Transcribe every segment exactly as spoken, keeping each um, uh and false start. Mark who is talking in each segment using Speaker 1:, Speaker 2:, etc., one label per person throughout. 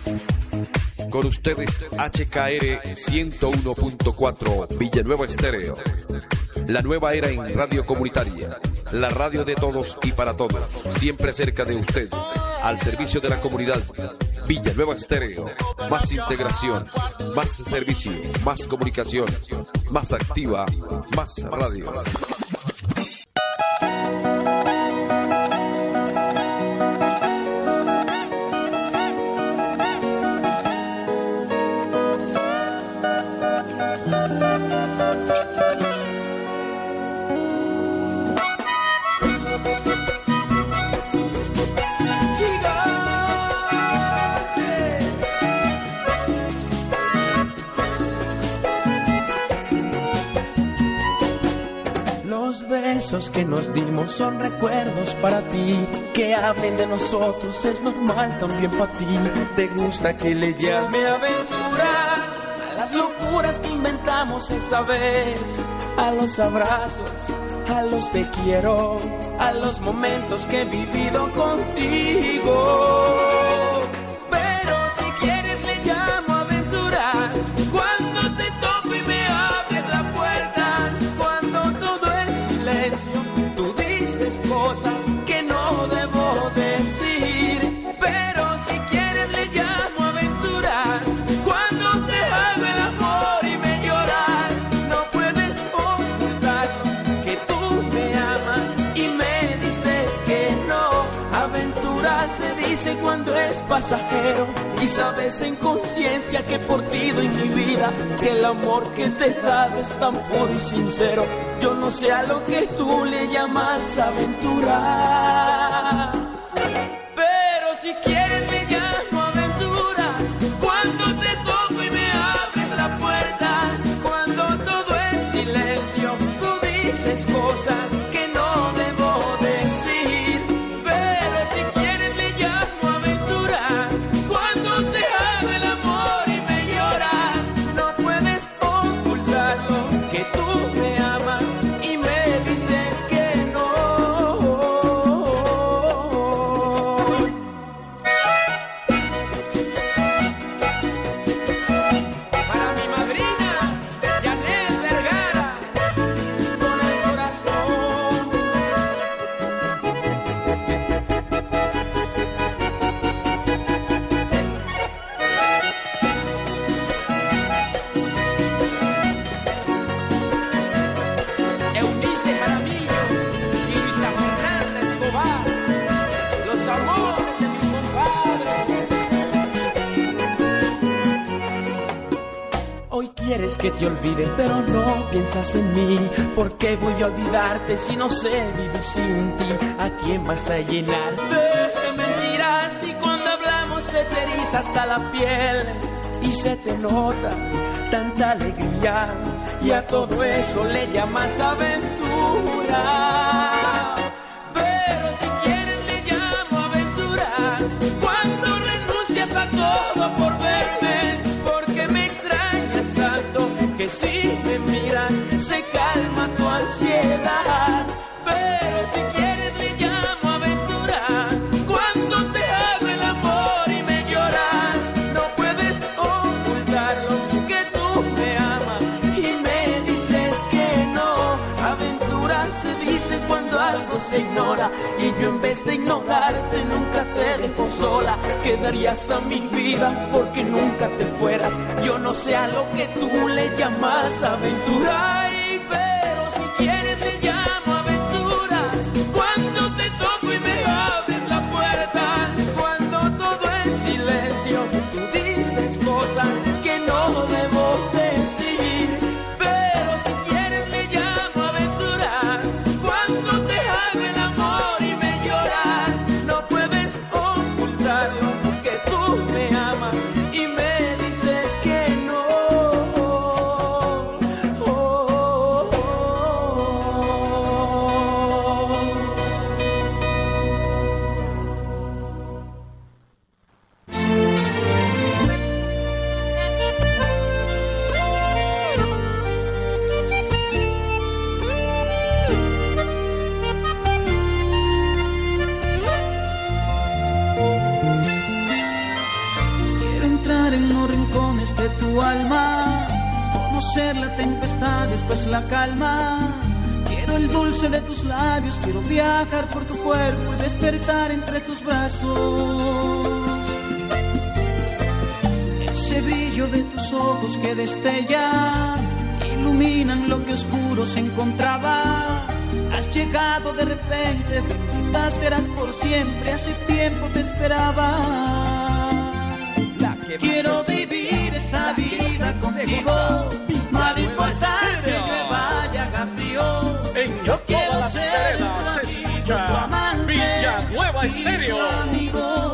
Speaker 1: Con ustedes H K R ciento uno punto cuatro Villanueva Estéreo. La nueva era en radio comunitaria. La radio de todos y para todos. Siempre cerca de usted. Al servicio de la comunidad. Villanueva Estéreo. Más integración. Más servicio. Más comunicación. Más activa. Más radio.
Speaker 2: Besos que nos dimos son recuerdos para ti. Que hablen de nosotros es normal también para ti. Te gusta que le llame aventura a las locuras que inventamos esa vez, a los abrazos, a los te quiero, a los momentos que he vivido contigo. Pero si quieres le llamo aventura cuando te toco y me abres la puerta, cuando todo es silencio, tú dices cosas que no debo decir. Pero si quieres le llamo aventura cuando te hago el amor y me lloras, no puedes ocultarlo, que tú me amas y me dices que no. Aventura se dice cuando es pasajero y sabes en conciencia que por ti doy mi vida, que el amor que te he dado es tan puro y sincero. Yo no sé a lo que tú le llamas aventura, pero si quieres le llamo aventura cuando te toco y me abres la puerta, cuando todo es silencio, tú dices cosas que no debo decir. Pero si quieres le llamo aventura cuando te hago el amor y me lloras, no puedes ocultarlo, que tú me amas y me dices que no. Para mi madrina, Janet Vergara, con el corazón. Eunice Jaramillo y Luisa Fernanda Escobar, los amores de mis compadres. Hoy quieres que te olvide, pero no piensas en mí. ¿Por qué voy a olvidarte si no sé vivir sin ti? ¿A quién vas a llenar de mentiras? Y cuando hablamos se te eriza hasta la piel y se te nota tanta alegría, y a todo eso le llamas aventura. Pero si quieres le llamo aventura cuando renuncias a todo por verme, porque me extrañas tanto que si me miras se calma tu ansiedad. Pero si quieres le llamo aventura cuando te hago el amor y me lloras, no puedes ocultarlo, que tú me amas y me dices que no. Aventura se dice cuando algo se ignora, y yo en vez de ignorarte nunca te dejo sola. Quedaría hasta mi vida porque nunca te fueras. Yo no sé a lo que tú le llamas aventura. Ay, pero si quieres le llamo aventura cuando te toco y me abres la puerta, cuando todo es silencio, tú dices cosas que no debo decir. Pero si quieres le llamo aventura cuando te hago el amor y me lloras, no puedes ocultarlo, que tú me amas y me dices que no. Oh, oh, oh.
Speaker 3: entrar en los rincones de tu alma, conocer la tempestad, después la calma. Quiero el dulce de tus labios, quiero viajar por tu cuerpo y despertar entre tus brazos. Ese brillo de tus ojos que destellan, iluminan lo que oscuro se encontraba. Has llegado de repente, bendita serás por siempre, hace tiempo te esperaba. Quiero vivir esta vida contigo, no me importa que llueva y haga frío. Yo quiero ser tu amigo, tu amante,
Speaker 4: Villanueva Estéreo.
Speaker 3: tu amigo.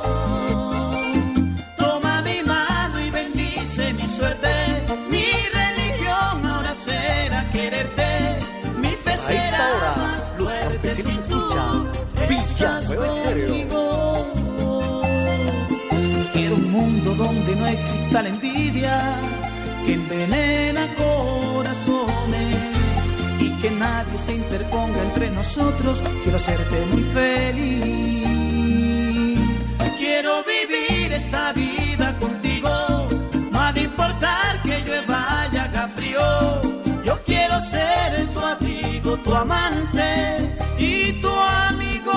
Speaker 3: Toma mi mano y bendice mi suerte. Mi religión ahora será quererte. Mi fe será
Speaker 4: A esta hora,
Speaker 3: más
Speaker 4: los
Speaker 3: fuerte
Speaker 4: campesinos
Speaker 3: si tú
Speaker 4: escuchan Villanueva Estéreo.
Speaker 3: conmigo. Quiero un mundo donde no exista la envidia que envenena corazones y que nadie se interponga entre nosotros. Quiero hacerte muy feliz. Quiero vivir esta vida contigo, no ha de importar que llueva y haga frío. Yo quiero ser tu amigo, tu amante y tu amigo.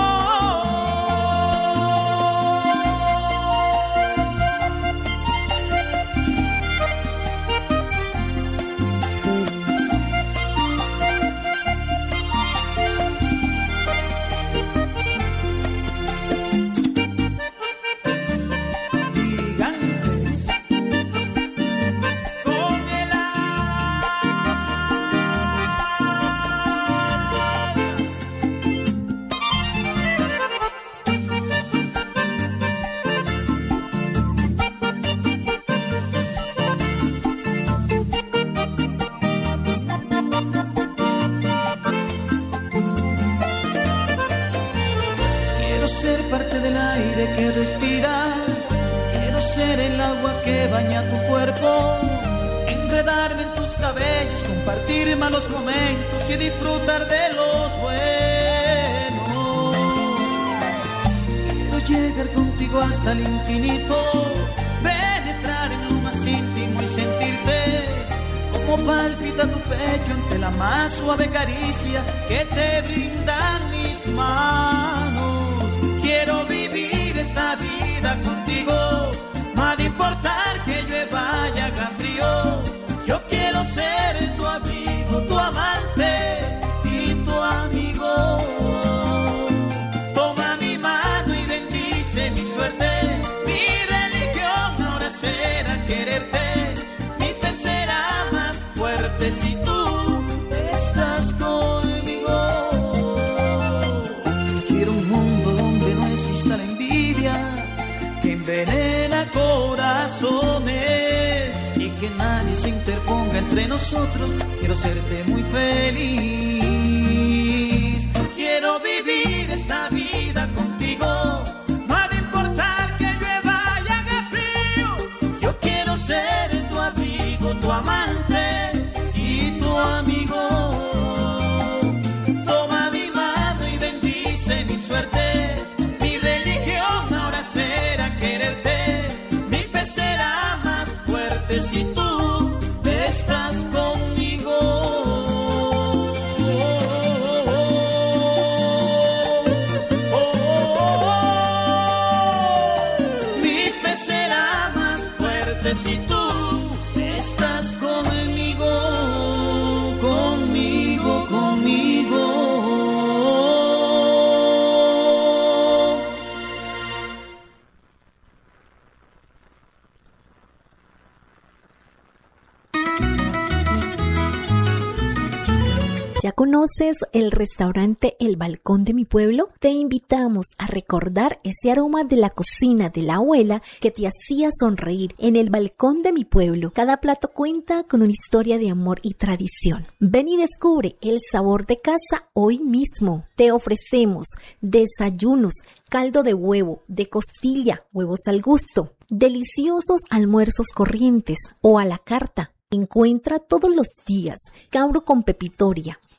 Speaker 3: Que respiras, quiero ser el agua que baña tu cuerpo, enredarme en tus cabellos, compartir malos momentos y disfrutar de los buenos. Quiero llegar contigo hasta el infinito, penetrar en lo más íntimo y sentirte como palpita tu pecho ante la más suave caricia que te brindan mis manos. Quiero vivir esta vida contigo, no ha de importar que llueva y haga frío. Yo quiero ser tu amigo, tu amante y tu amigo. Toma mi mano y bendice mi suerte. Mi religión ahora será quererte. Mi fe será más fuerte si tú estás conmigo. Quiero un mundo donde no exista la envidia que envenena corazones y que nadie se interponga entre nosotros. Quiero hacerte muy feliz. Quiero vivir esta vida contigo, no ha de importar que llueva y haga frío. Yo quiero ser tu amigo, tu amante y tu amigo. Toma mi mano y bendice mi suerte. Mi religión ahora será quererte. Mi fe será más fuerte si tú estás conmigo. Mi fe será más fuerte si tú estás conmigo, conmigo, conmigo.
Speaker 5: ¿Ya conoces el restaurante El Balcón de mi Pueblo? Te invitamos a recordar ese aroma de la cocina de la abuela que te hacía sonreír en El Balcón de mi Pueblo. Cada plato cuenta con una historia de amor y tradición. Ven y descubre el sabor de casa hoy mismo. Te ofrecemos desayunos, caldo de huevo, de costilla, huevos al gusto, deliciosos almuerzos corrientes o a la carta. Encuentra todos los días cabro con pepitoria,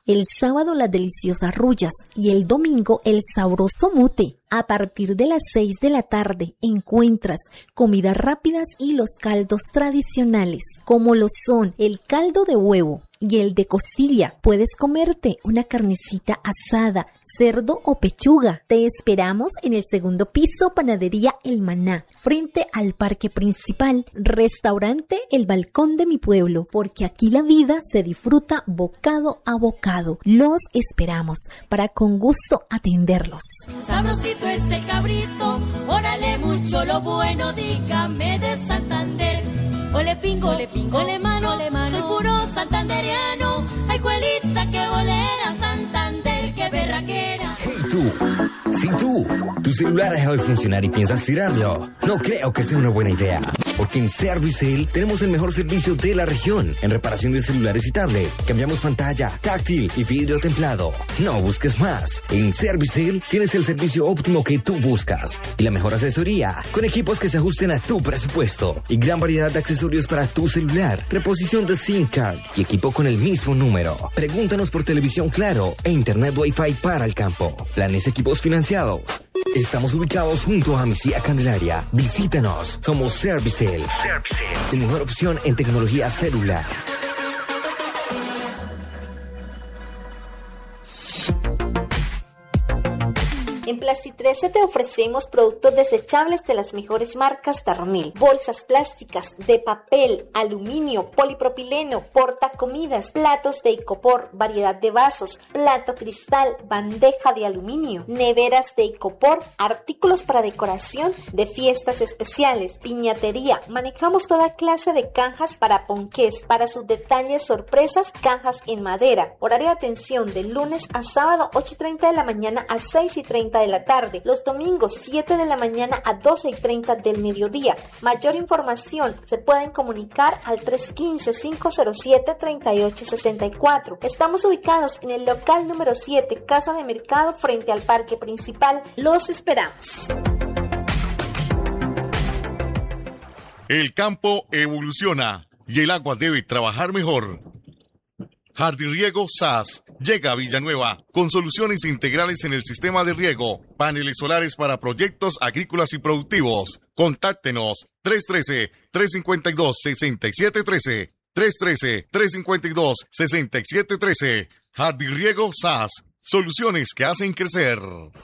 Speaker 5: el sábado las deliciosas rullas y el domingo el sabroso mute. A partir de las seis de la tarde encuentras comidas rápidas y los caldos tradicionales, como lo son el caldo de huevo y el de costilla. Puedes comerte una carnecita asada, cerdo o pechuga. Te esperamos en el segundo piso, Panadería El Maná, frente al parque principal, restaurante El Balcón de mi Pueblo, porque aquí la vida se disfruta bocado a bocado. Los esperamos para con gusto atenderlos.
Speaker 6: Sabrosito es el cabrito, órale mucho lo bueno, dígame de Santander. Ole pingo, ole pingo, ole mano, ole mano, soy puro santanderiano. Ay, cuelita, que bolera, Santander, que berraquera.
Speaker 7: Hey tú, si tú, tu celular ha dejado de funcionar y piensas tirarlo, no creo que sea una buena idea. Porque en Servicel tenemos el mejor servicio de la región en reparación de celulares y tablet. Cambiamos pantalla, táctil y vidrio templado. No busques más. En Servicel tienes el servicio óptimo que tú buscas y la mejor asesoría con equipos que se ajusten a tu presupuesto y gran variedad de accesorios para tu celular, reposición de SIM card y equipo con el mismo número. Pregúntanos por televisión Claro e internet Wi-Fi para el campo. Planes equipos financiados. Estamos ubicados junto a Misía Candelaria. Visítanos. Somos Servicel. Servicel. Tu mejor opción en tecnología celular.
Speaker 5: En Plasti trece te ofrecemos productos desechables de las mejores marcas Darnell, bolsas plásticas de papel, aluminio, polipropileno, portacomidas, platos de icopor, variedad de vasos, plato cristal, bandeja de aluminio, neveras de icopor, artículos para decoración de fiestas especiales, piñatería. Manejamos toda clase de cajas para ponqués, para sus detalles sorpresas, cajas en madera. Horario de atención de lunes a sábado, ocho y treinta de la mañana a seis y treinta de la tarde, los domingos siete de la mañana a doce y treinta del mediodía. Mayor información se pueden comunicar al tres uno cinco, cinco cero siete, tres ocho seis cuatro. Estamos ubicados en el local número siete, Casa de Mercado, frente al parque principal. Los esperamos.
Speaker 8: El campo evoluciona y el agua debe trabajar mejor. Jardín Riego S A S llega a Villanueva con soluciones integrales en el sistema de riego, paneles solares para proyectos agrícolas y productivos. Contáctenos tres uno tres, tres cinco dos, seis siete uno tres, tres uno tres, tres cinco dos, seis siete uno tres. Jardín Riego S A S, soluciones que hacen crecer.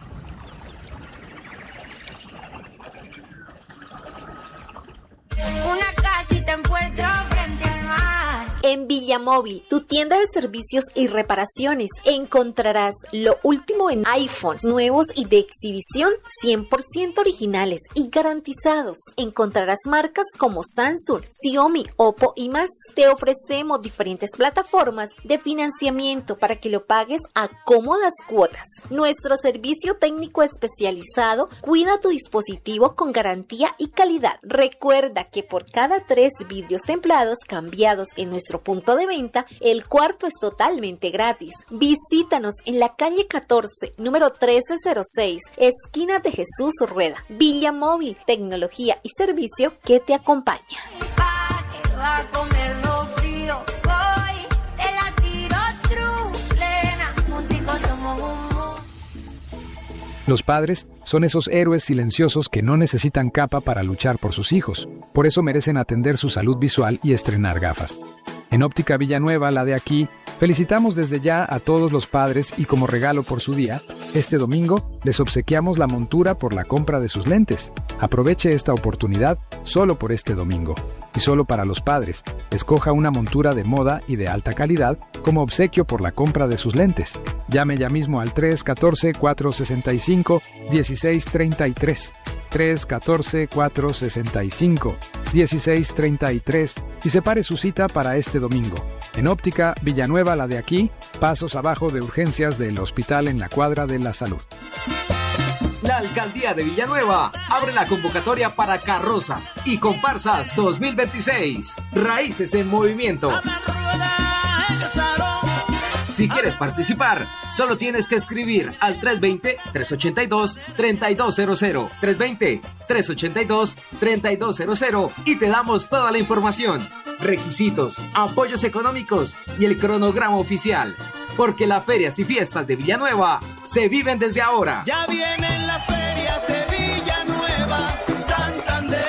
Speaker 6: Una casita en Puerto frente al mar.
Speaker 5: En Villamóvil, tu tienda de servicios y reparaciones, encontrarás lo último en iPhones nuevos y de exhibición cien por ciento originales y garantizados. Encontrarás marcas como Samsung, Xiaomi, Oppo y más. Te ofrecemos diferentes plataformas de financiamiento para que lo pagues a cómodas cuotas. Nuestro servicio técnico especializado cuida tu dispositivo con garantía y calidad. Recuerda que por cada tres vidrios templados cambiados en nuestro punto de venta, el cuarto es totalmente gratis. Visítanos en la calle catorce, número trece cero seis, esquina de Jesús Rueda. Villamóvil, tecnología y servicio que te acompaña.
Speaker 6: Va a comer lo frío, voy, te la tiro true, plena, junticos somos un...
Speaker 9: Los padres son esos héroes silenciosos que no necesitan capa para luchar por sus hijos. Por eso merecen atender su salud visual y estrenar gafas. En Óptica Villanueva, la de aquí, felicitamos desde ya a todos los padres y como regalo por su día, este domingo les obsequiamos la montura por la compra de sus lentes. Aproveche esta oportunidad solo por este domingo. Y solo para los padres, escoja una montura de moda y de alta calidad como obsequio por la compra de sus lentes. Llame ya mismo al tres uno cuatro, cuatro seis cinco, uno seis tres tres. tres uno cuatro, cuatro seis cinco, uno seis tres tres y separe su cita para este domingo. En Óptica Villanueva, la de aquí, pasos abajo de urgencias del Hospital en la Cuadra de la Salud.
Speaker 10: La Alcaldía de Villanueva abre la convocatoria para carrozas y comparsas dos mil veintiséis. Raíces en movimiento. Si quieres participar, solo tienes que escribir al tres dos cero, tres ocho dos, tres dos cero cero, tres dos cero, tres ocho dos, tres dos cero cero y te damos toda la información, requisitos, apoyos económicos y el cronograma oficial. porque las ferias y fiestas de Villanueva se viven desde ahora.
Speaker 2: Ya vienen las ferias de Villanueva, Santander.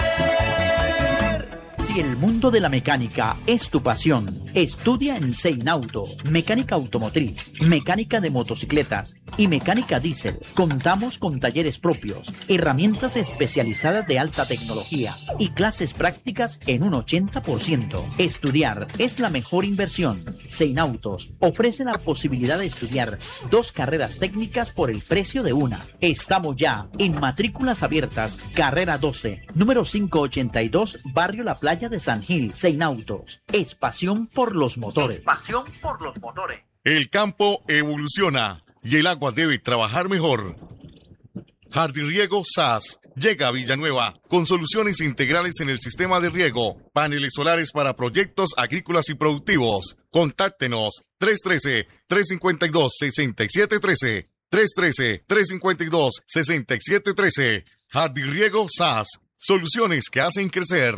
Speaker 11: Si el mundo de la mecánica es tu pasión, estudia en Seinauto, mecánica automotriz, mecánica de motocicletas y mecánica diésel. Contamos con talleres propios, herramientas especializadas de alta tecnología y clases prácticas en un ochenta por ciento. Estudiar es la mejor inversión. Seinautos ofrece la posibilidad de estudiar dos carreras técnicas por el precio de una. Estamos ya en matrículas abiertas, carrera doce, número quinientos ochenta y dos, barrio La Playa de San Gil. Seinautos es pasión por los motores. Es pasión por los motores.
Speaker 8: El campo evoluciona y el agua debe trabajar mejor. Jardín Riego S A S llega a Villanueva con soluciones integrales en el sistema de riego, paneles solares para proyectos agrícolas y productivos. Contáctenos tres uno tres, tres cinco dos, seis siete uno tres, tres uno tres, tres cinco dos, seis siete uno tres. Jardín Riego S A S, soluciones que hacen crecer.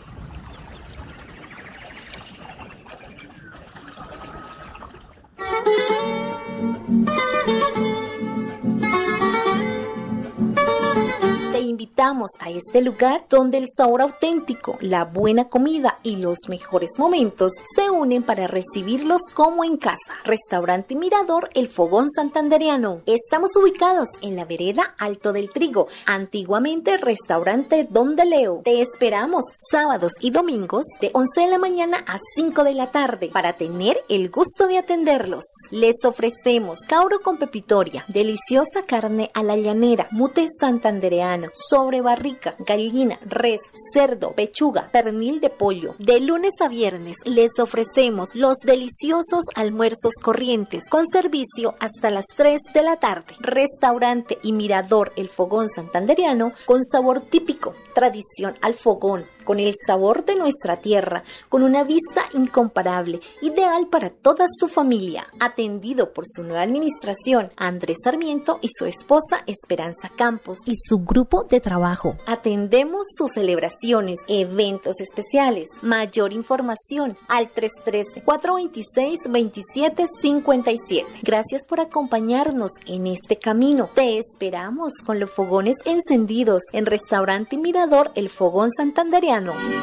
Speaker 5: Te invitamos a este lugar donde el sabor auténtico, la buena comida y los mejores momentos se unen para recibirlos como en casa. Restaurante Mirador El Fogón Santandereano. Estamos ubicados en la vereda Alto del Trigo, antiguamente restaurante Don de Leo. Te esperamos sábados y domingos de once de la mañana a cinco de la tarde para tener el gusto de atenderlos. Les ofrecemos cauro con pepitoria, deliciosa carne a la llanera, mute santandereano, sobre barrica, gallina, res, cerdo, pechuga, pernil de pollo. De lunes a viernes les ofrecemos los deliciosos almuerzos corrientes con servicio hasta las tres de la tarde. Restaurante y Mirador El Fogón Santandereano con sabor típico, tradición al fogón, con el sabor de nuestra tierra, con una vista incomparable, ideal para toda su familia. Atendido por su nueva administración, Andrés Sarmiento y su esposa Esperanza Campos y su grupo de trabajo. Atendemos sus celebraciones, eventos especiales. Mayor información al tres uno tres, cuatro dos seis, dos siete cinco siete. Gracias por acompañarnos en este camino. Te esperamos con los fogones encendidos en Restaurante Mirador El Fogón Santandereano.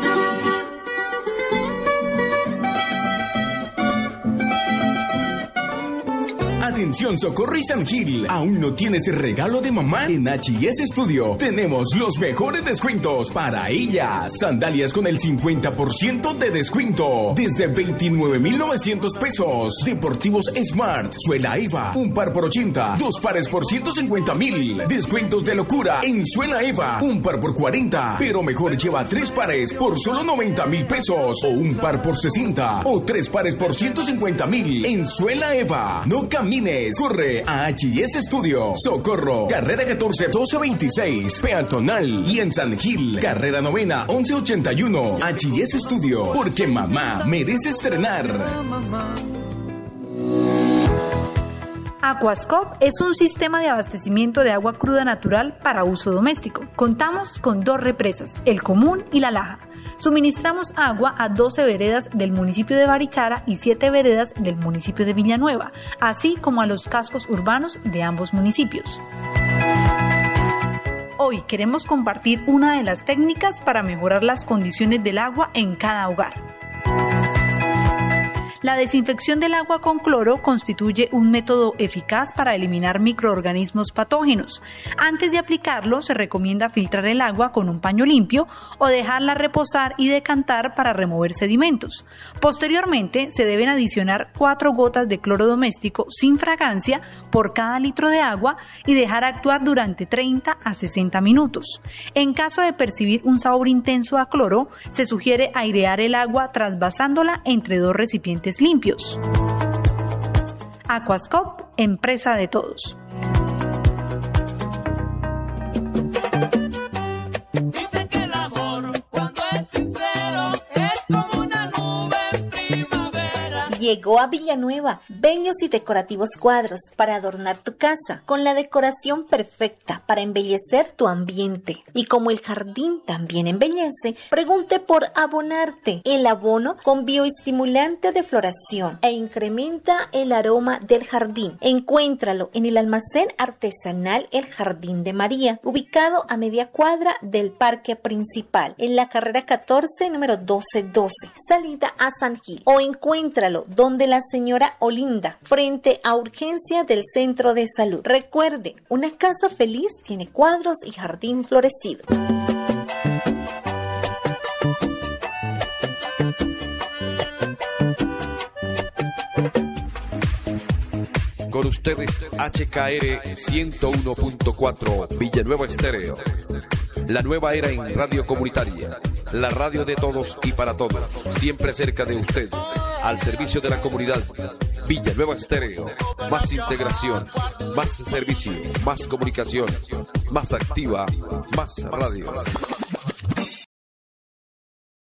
Speaker 12: Atención Socorro y San Gil, ¿aún no tienes el regalo de mamá? En H y S Studio tenemos los mejores descuentos para ellas. Sandalias con el cincuenta por ciento de descuento desde veintinueve mil novecientos pesos. Deportivos Smart, suela Eva, un par por ochenta, dos pares por ciento cincuenta mil. Descuentos de locura en suela Eva, un par por cuarenta, pero mejor lleva tres pares por solo noventa mil pesos o un par por sesenta o tres pares por ciento cincuenta mil en suela Eva. No camines, corre a H y S Studio. Socorro, carrera catorce doce veintiséis, peatonal, y en San Gil, carrera novena once ochenta y uno. H y S Studio, porque mamá merece estrenar.
Speaker 13: Aquascope es un sistema de abastecimiento de agua cruda natural para uso doméstico. Contamos con dos represas, El Común y La Laja. Suministramos agua a doce veredas del municipio de Barichara y siete veredas del municipio de Villanueva, así como a los cascos urbanos de ambos municipios. Hoy queremos compartir una de las técnicas para mejorar las condiciones del agua en cada hogar. La desinfección del agua con cloro constituye un método eficaz para eliminar microorganismos patógenos. Antes de aplicarlo, se recomienda filtrar el agua con un paño limpio o dejarla reposar y decantar para remover sedimentos. Posteriormente, se deben adicionar cuatro gotas de cloro doméstico sin fragancia por cada litro de agua y dejar actuar durante treinta a sesenta minutos. En caso de percibir un sabor intenso a cloro, se sugiere airear el agua trasvasándola entre dos recipientes limpios. Aquascope, empresa de todos.
Speaker 2: Dicen que el amor, cuando es sincero, es como una nube en primavera.
Speaker 5: Llegó a Villanueva bellos y decorativos cuadros para adornar tu casa, con la decoración perfecta para embellecer tu ambiente. Y como el jardín también embellece, pregunte por Abonarte, el abono con bioestimulante de floración e incrementa el aroma del jardín. Encuéntralo en el almacén artesanal El Jardín de María, ubicado a media cuadra del parque principal, en la carrera catorce, número doce doce, salida a San Gil. O encuéntralo donde la señora Olinda, frente a urgencia del centro de salud. Recuerde, una casa feliz tiene cuadros y jardín florecido.
Speaker 1: Con ustedes H K R ciento uno punto cuatro Villanueva Estéreo. La nueva era en radio comunitaria. La radio de todos y para todos. Siempre cerca de usted. Al servicio de la comunidad. Villanueva Estéreo. Más integración. Más servicio. Más comunicación. Más activa. Más radio.